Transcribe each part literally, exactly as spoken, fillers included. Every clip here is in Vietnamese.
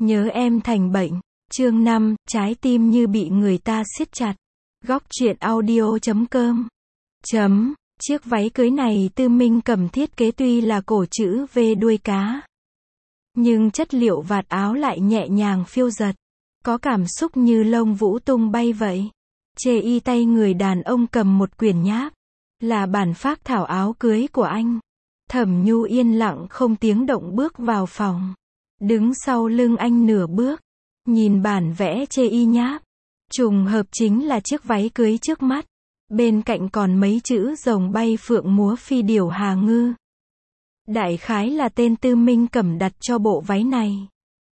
Nhớ em thành bệnh. Chương năm, trái tim như bị người ta siết chặt. Góc truyện audio chấm com. Chấm, chiếc váy cưới này Tư Minh Cẩm thiết kế tuy là cổ chữ V đuôi cá. Nhưng chất liệu vạt áo lại nhẹ nhàng phiêu dật. Có cảm xúc như lông vũ tung bay vậy. Chê y tay người đàn ông cầm một quyển nháp. Là bản phác thảo áo cưới của anh. Thẩm Nhu yên lặng không tiếng động bước vào phòng. Đứng sau lưng anh nửa bước. Nhìn bản vẽ chê y nháp. Trùng hợp chính là chiếc váy cưới trước mắt. Bên cạnh còn mấy chữ rồng bay phượng múa phi điểu hà ngư. Đại khái là tên Tư Minh Cẩm đặt cho bộ váy này.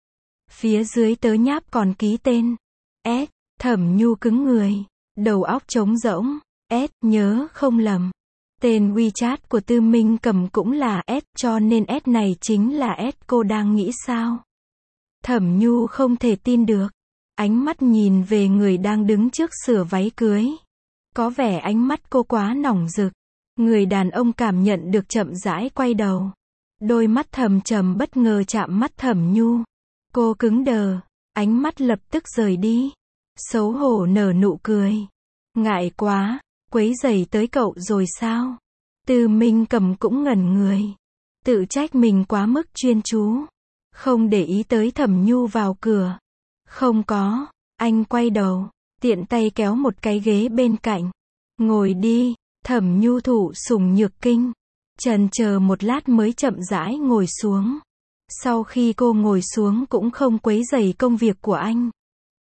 Phía dưới tớ nháp còn ký tên. S. Thẩm Nhu cứng người. Đầu óc trống rỗng. S. Nhớ không lầm. Tên WeChat của Tư Minh Cẩm cũng là S, cho nên S này chính là S cô đang nghĩ sao? Thẩm Nhu không thể tin được. Ánh mắt nhìn về người đang đứng trước sửa váy cưới. Có vẻ ánh mắt cô quá nỏng rực. Người đàn ông cảm nhận được chậm rãi quay đầu. Đôi mắt thầm trầm bất ngờ chạm mắt Thẩm Nhu. Cô cứng đờ. Ánh mắt lập tức rời đi. Xấu hổ nở nụ cười. Ngại quá. Quấy rầy tới cậu rồi sao? Tư Minh Cẩm cũng ngẩn người. Tự trách mình quá mức chuyên chú. Không để ý tới Thẩm Nhu vào cửa. Không có. Anh quay đầu. Tiện tay kéo một cái ghế bên cạnh. Ngồi đi. Thẩm Nhu thụ sủng nhược kinh. Chần chờ một lát mới chậm rãi ngồi xuống. Sau khi cô ngồi xuống cũng không quấy rầy công việc của anh.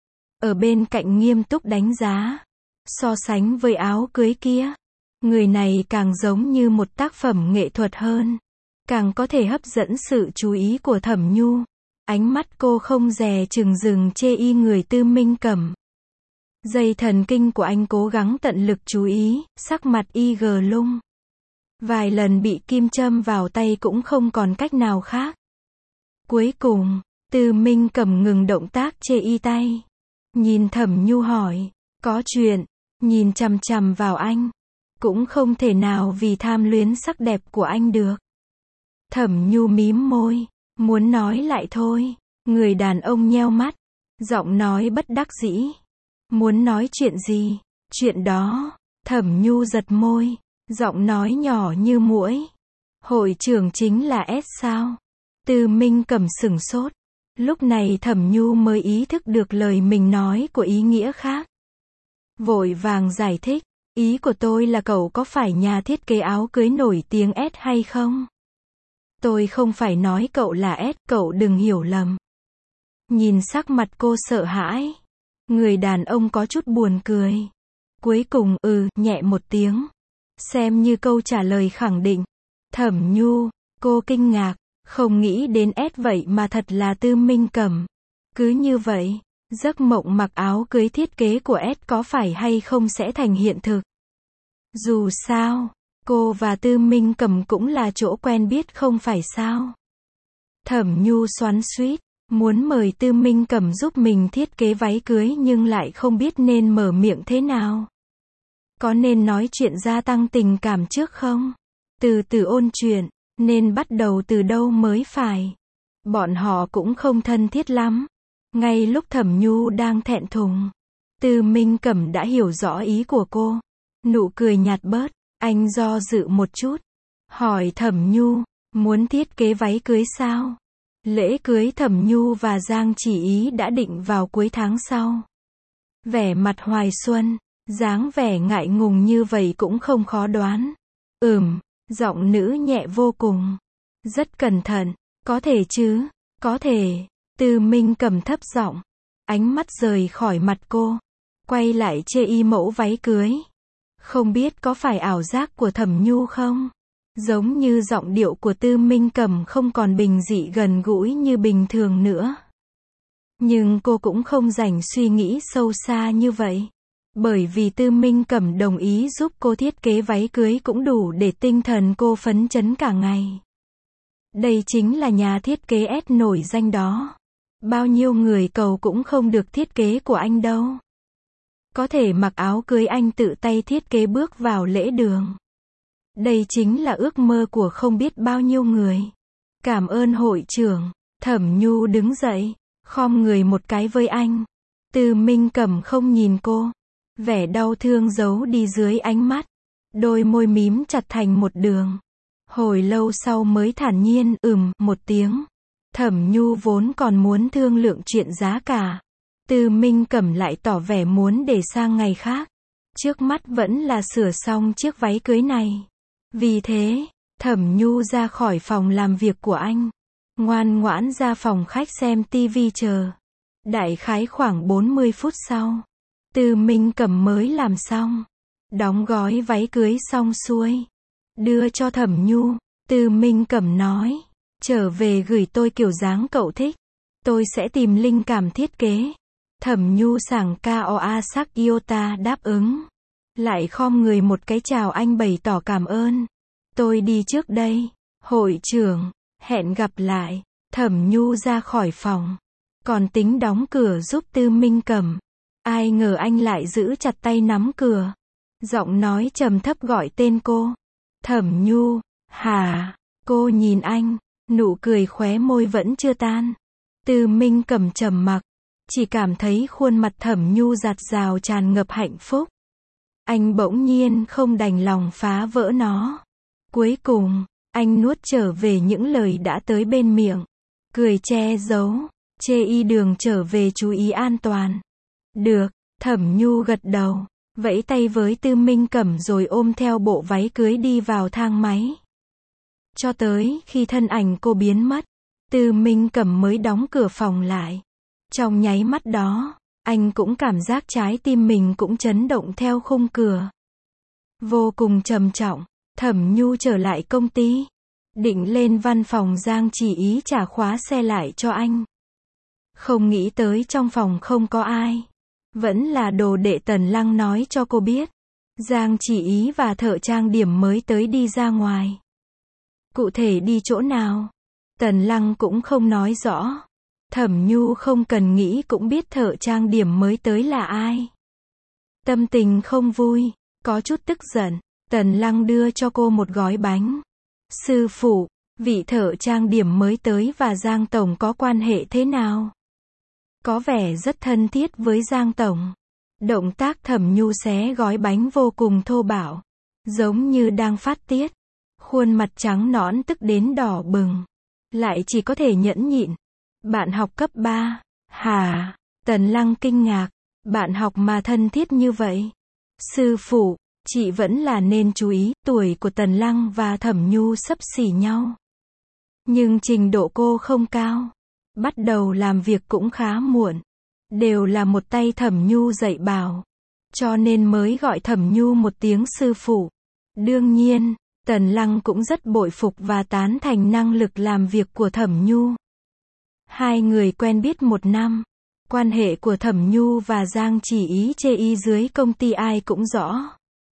Ở bên cạnh nghiêm túc đánh giá. So sánh với áo cưới kia, người này càng giống như một tác phẩm nghệ thuật hơn. Càng có thể hấp dẫn sự chú ý của Thẩm Nhu. Ánh mắt cô không dè chừng dừng chê y người Tư Minh Cẩm. Dây thần kinh của anh cố gắng tận lực chú ý, sắc mặt y gờ lung. Vài lần bị kim châm vào tay cũng không còn cách nào khác. Cuối cùng, Tư Minh Cẩm ngừng động tác chê y tay. Nhìn Thẩm Nhu hỏi, có chuyện, nhìn chằm chằm vào anh. Cũng không thể nào vì tham luyến sắc đẹp của anh được. Thẩm Nhu mím môi, muốn nói lại thôi. Người đàn ông nheo mắt, giọng nói bất đắc dĩ. Muốn nói chuyện gì? Chuyện đó. Thẩm Nhu giật môi, giọng nói nhỏ như muỗi. Hội trưởng chính là S sao? Tư Minh Cẩm sửng sốt. Lúc này Thẩm Nhu mới ý thức được lời mình nói của ý nghĩa khác. Vội vàng giải thích, ý của tôi là cậu có phải nhà thiết kế áo cưới nổi tiếng S hay không? Tôi không phải nói cậu là S, cậu đừng hiểu lầm. Nhìn sắc mặt cô sợ hãi. Người đàn ông có chút buồn cười. Cuối cùng ừ, nhẹ một tiếng. Xem như câu trả lời khẳng định. Thẩm Nhu, cô kinh ngạc, không nghĩ đến S vậy mà thật là Tư Minh Cẩm. Cứ như vậy, giấc mộng mặc áo cưới thiết kế của S có phải hay không sẽ thành hiện thực. Dù sao, cô và Tư Minh Cẩm cũng là chỗ quen biết không phải sao. Thẩm Nhu xoắn xuýt, muốn mời Tư Minh Cẩm giúp mình thiết kế váy cưới nhưng lại không biết nên mở miệng thế nào. Có nên nói chuyện gia tăng tình cảm trước không? Từ từ ôn chuyện, nên bắt đầu từ đâu mới phải. Bọn họ cũng không thân thiết lắm. Ngay lúc Thẩm Nhu đang thẹn thùng, Tư Minh Cẩm đã hiểu rõ ý của cô. Nụ cười nhạt bớt, anh do dự một chút. Hỏi Thẩm Nhu, muốn thiết kế váy cưới sao? Lễ cưới Thẩm Nhu và Giang Chỉ Ý đã định vào cuối tháng sau. Vẻ mặt hoài xuân, dáng vẻ ngại ngùng như vậy cũng không khó đoán. Ừm, giọng nữ nhẹ vô cùng. Rất cẩn thận, có thể chứ, có thể. Tư Minh Cẩm thấp giọng, ánh mắt rời khỏi mặt cô, quay lại chê y mẫu váy cưới. Không biết có phải ảo giác của Thẩm Nhu không? Giống như giọng điệu của Tư Minh Cẩm không còn bình dị gần gũi như bình thường nữa. Nhưng cô cũng không rảnh suy nghĩ sâu xa như vậy. Bởi vì Tư Minh Cẩm đồng ý giúp cô thiết kế váy cưới cũng đủ để tinh thần cô phấn chấn cả ngày. Đây chính là nhà thiết kế S nổi danh đó. Bao nhiêu người cầu cũng không được thiết kế của anh đâu. Có thể mặc áo cưới anh tự tay thiết kế bước vào lễ đường. Đây chính là ước mơ của không biết bao nhiêu người. Cảm ơn hội trưởng. Thẩm Nhu đứng dậy. khom người một cái với anh. Từ Minh Cẩm không nhìn cô. Vẻ đau thương giấu đi dưới ánh mắt. Đôi môi mím chặt thành một đường. Hồi lâu sau mới thản nhiên ừm một tiếng. Thẩm Nhu vốn còn muốn thương lượng chuyện giá cả. Từ Minh Cẩm lại tỏ vẻ muốn để sang ngày khác. Trước mắt vẫn là sửa xong chiếc váy cưới này. Vì thế, Thẩm Nhu ra khỏi phòng làm việc của anh. Ngoan ngoãn ra phòng khách xem tivi chờ. Đại khái khoảng bốn mươi phút sau, Từ Minh Cẩm mới làm xong. Đóng gói váy cưới xong xuôi. Đưa cho Thẩm Nhu. Từ Minh Cẩm nói. Trở về gửi tôi kiểu dáng cậu thích. Tôi sẽ tìm linh cảm thiết kế. Thẩm Nhu sảng ca oa sắc iota đáp ứng. Lại khom người một cái chào anh bày tỏ cảm ơn. Tôi đi trước đây. Hội trưởng, hẹn gặp lại. Thẩm Nhu ra khỏi phòng. Còn tính đóng cửa giúp Từ Minh Cẩm. Ai ngờ anh lại giữ chặt tay nắm cửa. Giọng nói trầm thấp gọi tên cô. Thẩm Nhu, hả? Cô nhìn anh, nụ cười khóe môi vẫn chưa tan. Từ Minh Cẩm trầm mặc, chỉ cảm thấy khuôn mặt Thẩm Nhu dạt dào tràn ngập hạnh phúc. Anh bỗng nhiên không đành lòng phá vỡ nó. Cuối cùng, anh nuốt trở về những lời đã tới bên miệng. Cười che giấu, chê y đường trở về chú ý an toàn. Được, Thẩm Nhu gật đầu, vẫy tay với Từ Minh Cẩm rồi ôm theo bộ váy cưới đi vào thang máy. Cho tới khi thân ảnh cô biến mất, Từ Minh Cẩm mới đóng cửa phòng lại. Trong nháy mắt đó, anh cũng cảm giác trái tim mình cũng chấn động theo khung cửa. Vô cùng trầm trọng, Thẩm Nhu trở lại công ty. Định lên văn phòng Giang Chỉ Ý trả khóa xe lại cho anh. Không nghĩ tới trong phòng không có ai. Vẫn là đồ đệ Tần Lăng nói cho cô biết. Giang Chỉ Ý và thợ trang điểm mới tới đi ra ngoài. Cụ thể đi chỗ nào? Tần Lăng cũng không nói rõ. Thẩm Nhu không cần nghĩ cũng biết thợ trang điểm mới tới là ai. Tâm tình không vui, có chút tức giận. Tần Lăng đưa cho cô một gói bánh. Sư phụ, vị thợ trang điểm mới tới và Giang Tổng có quan hệ thế nào? Có vẻ rất thân thiết với Giang Tổng. Động tác Thẩm Nhu xé gói bánh vô cùng thô bạo. Giống như đang phát tiết. Khuôn mặt trắng nõn tức đến đỏ bừng. Lại chỉ có thể nhẫn nhịn. Bạn học cấp ba. Hả? Tần Lăng kinh ngạc. Bạn học mà thân thiết như vậy. Sư phụ, chị vẫn là nên chú ý, tuổi của Tần Lăng và Thẩm Nhu xấp xỉ nhau. Nhưng trình độ cô không cao. Bắt đầu làm việc cũng khá muộn. Đều là một tay Thẩm Nhu dạy bảo. Cho nên mới gọi Thẩm Nhu một tiếng sư phụ. Đương nhiên, Tần Lăng cũng rất bội phục và tán thành năng lực làm việc của Thẩm Nhu. Hai người quen biết một năm. Quan hệ của Thẩm Nhu và Giang Chỉ Ý chê y dưới công ty ai cũng rõ.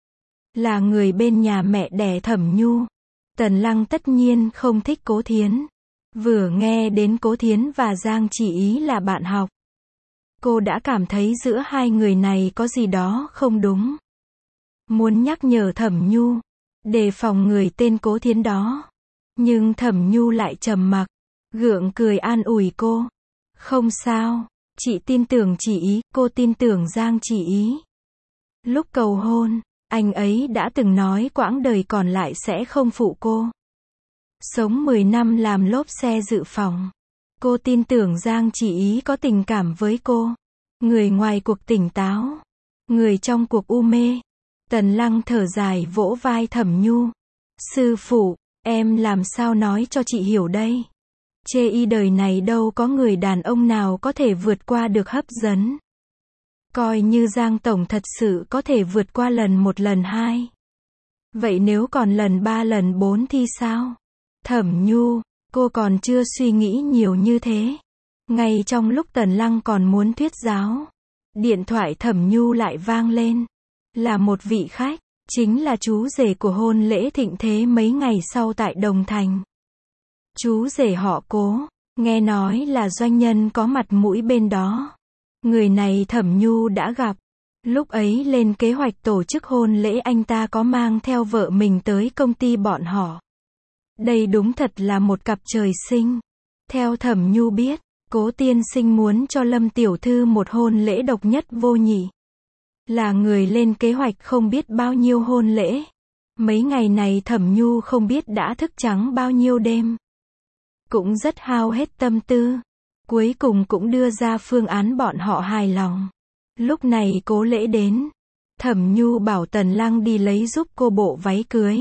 Là người bên nhà mẹ đẻ Thẩm Nhu. Tần Lăng tất nhiên không thích Cố Thiến. Vừa nghe đến Cố Thiến và Giang Chỉ Ý là bạn học. Cô đã cảm thấy giữa hai người này có gì đó không đúng. Muốn nhắc nhở Thẩm Nhu. Đề phòng người tên Cố Thiến đó. Nhưng Thẩm Nhu lại trầm mặc. Gượng cười an ủi cô. Không sao. Chị tin tưởng Chỉ Ý. Cô tin tưởng Giang Chỉ Ý. Lúc cầu hôn, anh ấy đã từng nói quãng đời còn lại sẽ không phụ cô. Sống mười năm làm lốp xe dự phòng. Cô tin tưởng Giang Chỉ Ý có tình cảm với cô. Người ngoài cuộc tỉnh táo. Người trong cuộc u mê. Tần Lăng thở dài vỗ vai Thẩm Nhu. Sư phụ, em làm sao nói cho chị hiểu đây? Chê y đời này đâu có người đàn ông nào có thể vượt qua được hấp dẫn. Coi như Giang Tổng thật sự có thể vượt qua lần một lần hai. Vậy nếu còn lần ba lần bốn thì sao? Thẩm Nhu, cô còn chưa suy nghĩ nhiều như thế. Ngay trong lúc Tần Lăng còn muốn thuyết giáo, điện thoại Thẩm Nhu lại vang lên. Là một vị khách, chính là chú rể của hôn lễ thịnh thế mấy ngày sau tại Đồng Thành. Chú rể họ Cố, nghe nói là doanh nhân có mặt mũi bên đó. Người này Thẩm Nhu đã gặp. Lúc ấy lên kế hoạch tổ chức hôn lễ anh ta có mang theo vợ mình tới công ty bọn họ. Đây đúng thật là một cặp trời sinh. Theo Thẩm Nhu biết, Cố tiên sinh muốn cho Lâm tiểu thư một hôn lễ độc nhất vô nhị. Là người lên kế hoạch không biết bao nhiêu hôn lễ. Mấy ngày này Thẩm Nhu không biết đã thức trắng bao nhiêu đêm. Cũng rất hao hết tâm tư. Cuối cùng cũng đưa ra phương án bọn họ hài lòng. Lúc này cố lễ đến. Thẩm Nhu bảo Tần Lăng đi lấy giúp cô bộ váy cưới.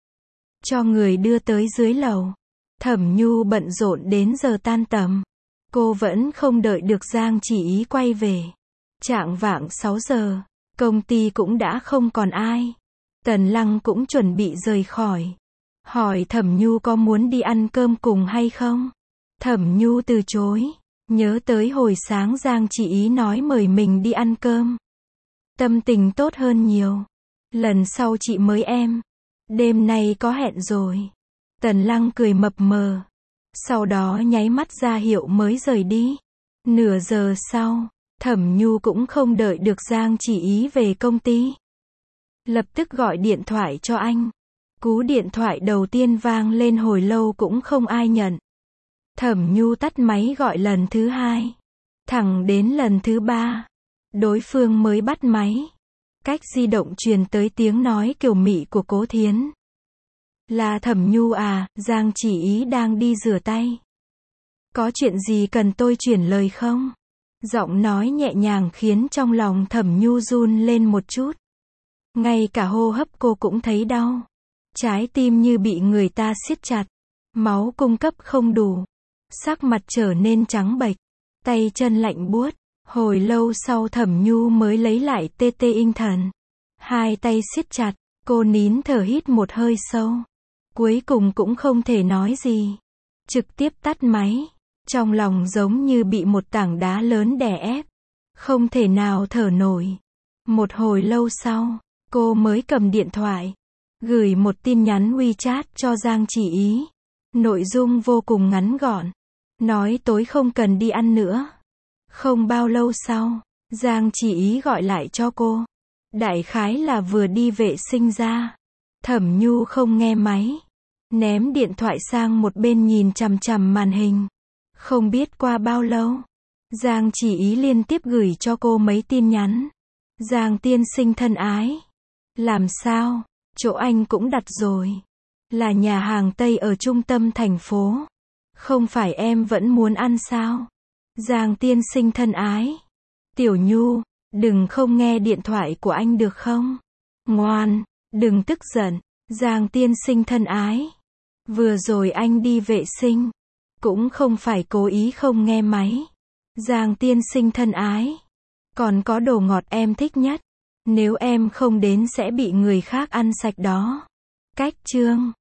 Cho người đưa tới dưới lầu. Thẩm Nhu bận rộn đến giờ tan tầm. Cô vẫn không đợi được Giang Chỉ Ý quay về. Chạng vạng sáu giờ. Công ty cũng đã không còn ai. Tần Lăng cũng chuẩn bị rời khỏi. Hỏi Thẩm Nhu có muốn đi ăn cơm cùng hay không? Thẩm Nhu từ chối. Nhớ tới hồi sáng Giang Chỉ Ý nói mời mình đi ăn cơm. Tâm tình tốt hơn nhiều. Lần sau chị mới em. Đêm nay có hẹn rồi. Tần Lăng cười mập mờ. Sau đó nháy mắt ra hiệu mới rời đi. Nửa giờ sau, Thẩm Nhu cũng không đợi được Giang Chỉ Ý về công ty. Lập tức gọi điện thoại cho anh. Cú điện thoại đầu tiên vang lên hồi lâu cũng không ai nhận. Thẩm Nhu tắt máy gọi lần thứ hai. Thẳng đến lần thứ ba. Đối phương mới bắt máy. Cách di động truyền tới tiếng nói kiều mị của Cố Thiến. Là Thẩm Nhu à, Giang Chỉ Ý đang đi rửa tay. Có chuyện gì cần tôi chuyển lời không? Giọng nói nhẹ nhàng khiến trong lòng Thẩm Nhu run lên một chút. Ngay cả hô hấp cô cũng thấy đau. Trái tim như bị người ta siết chặt. Máu cung cấp không đủ. Sắc mặt trở nên trắng bệch. Tay chân lạnh buốt. Hồi lâu sau Thẩm Nhu mới lấy lại tê tê tinh thần. Hai tay siết chặt. Cô nín thở hít một hơi sâu. Cuối cùng cũng không thể nói gì. Trực tiếp tắt máy. Trong lòng giống như bị một tảng đá lớn đè ép. Không thể nào thở nổi. Một hồi lâu sau, cô mới cầm điện thoại. Gửi một tin nhắn WeChat cho Giang Chỉ Ý. Nội dung vô cùng ngắn gọn. Nói tối không cần đi ăn nữa. Không bao lâu sau, Giang Chỉ Ý gọi lại cho cô. Đại khái là vừa đi vệ sinh ra. Thẩm Nhu không nghe máy. Ném điện thoại sang một bên nhìn chằm chằm màn hình. Không biết qua bao lâu, Giang Chỉ Ý liên tiếp gửi cho cô mấy tin nhắn. Giang tiên sinh thân ái. Làm sao? Chỗ anh cũng đặt rồi. Là nhà hàng Tây ở trung tâm thành phố. Không phải em vẫn muốn ăn sao? Giang tiên sinh thân ái. Tiểu Nhu, đừng không nghe điện thoại của anh được không? Ngoan, đừng tức giận. Giang tiên sinh thân ái. Vừa rồi anh đi vệ sinh. Cũng không phải cố ý không nghe máy. Giang tiên sinh thân ái. Còn có đồ ngọt em thích nhất. Nếu em không đến sẽ bị người khác ăn sạch đó. Cách chương